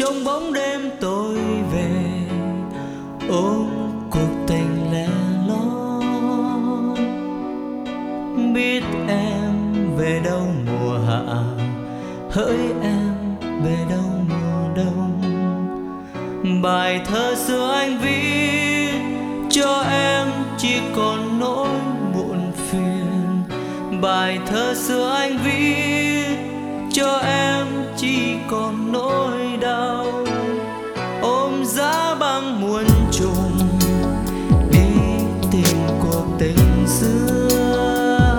trong bóng đêm tôi về ôm cuộc tình lẻ loi. Biết em về đâu mùa hạ, hỡi em về đâu mùa đông. Bài thơ xưa anh viết cho em chỉ còn nỗi muộn phiền. Bài thơ xưa anh viết cho em chỉ còn nỗi đau. Ôm giá băng muôn trùng đi tìm cuộc tình xưa.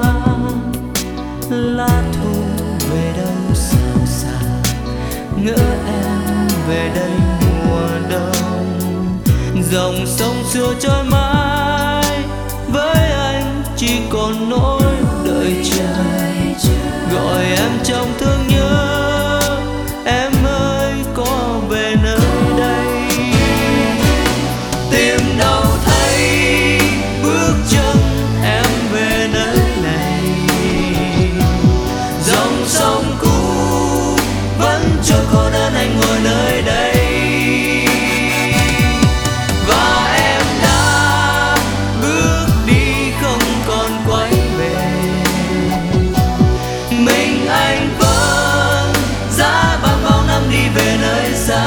Lá thu về đâu xào xạc, ngỡ em về đây mùa đông. Dòng sông xưa trôi mãi, với anh chỉ còn nỗi đợi chờ. Gọi em trong thương nhớ, em ơi có về nơi đây. Tìm đâu thấy bước chân em về nơi này. Dòng sông cũ vẫn trôi cô đơn anh ngồi nơi đây. Và em đã bước đi không còn quay về. Mình anh vẫn giá băng bao năm đi về nơi xa.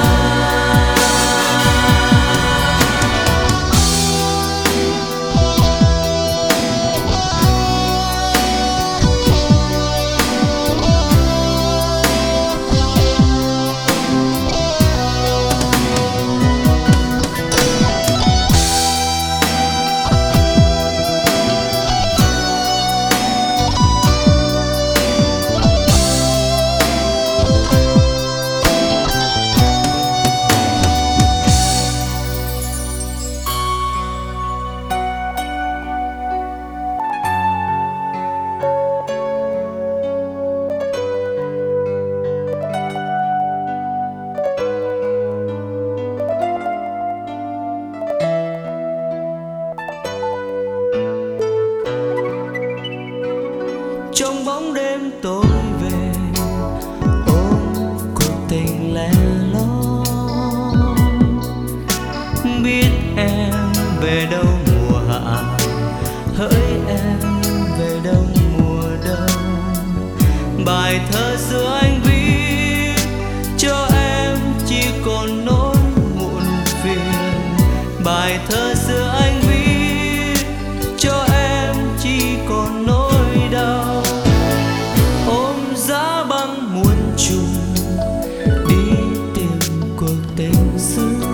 Trong bóng đêm tôi về ôm cuộc tình lẻ loi. Biết em về đâu mùa hạ, hỡi em về đâu mùa đông. Bài thơ xưa anh viết cho em chỉ còn nỗi muộn phiền. Bài thơ xưa anh viết cho em chỉ còn nỗi đau. Ôm giá băng muôn trùng đi tìm cuộc tình xưa.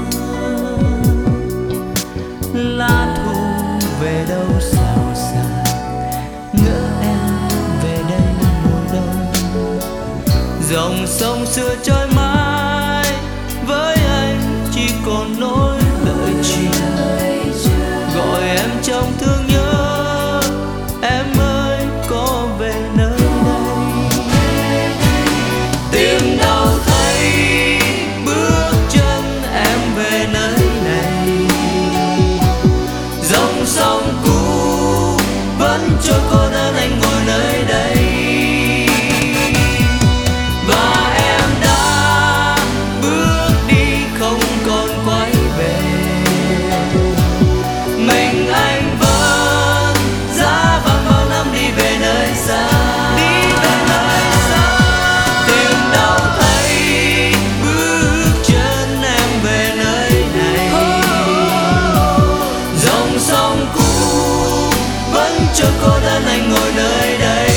Lá thu về đâu xào xạc, ngỡ em về đây mùa đông. Dòng sông xưa trôi mãi, với anh chỉ còn nỗi đợi chờ. Gọi em trong thương nhớ, em ơi có về nơi đây. Tìm đâu thấy bước chân em về nơi này. Dòng sông cũ vẫn trôi cô đơn anh ngồi nơi đây. Và em đã bước đi không còn quay về. Mình anh vẫn giá băng bao năm đi về nơi xa. Đi về nơi xa. Tìm đâu thấy bước chân em về nơi này. Dòng sông cũ vẫn trôi cô đơn anh ngồi nơi đây.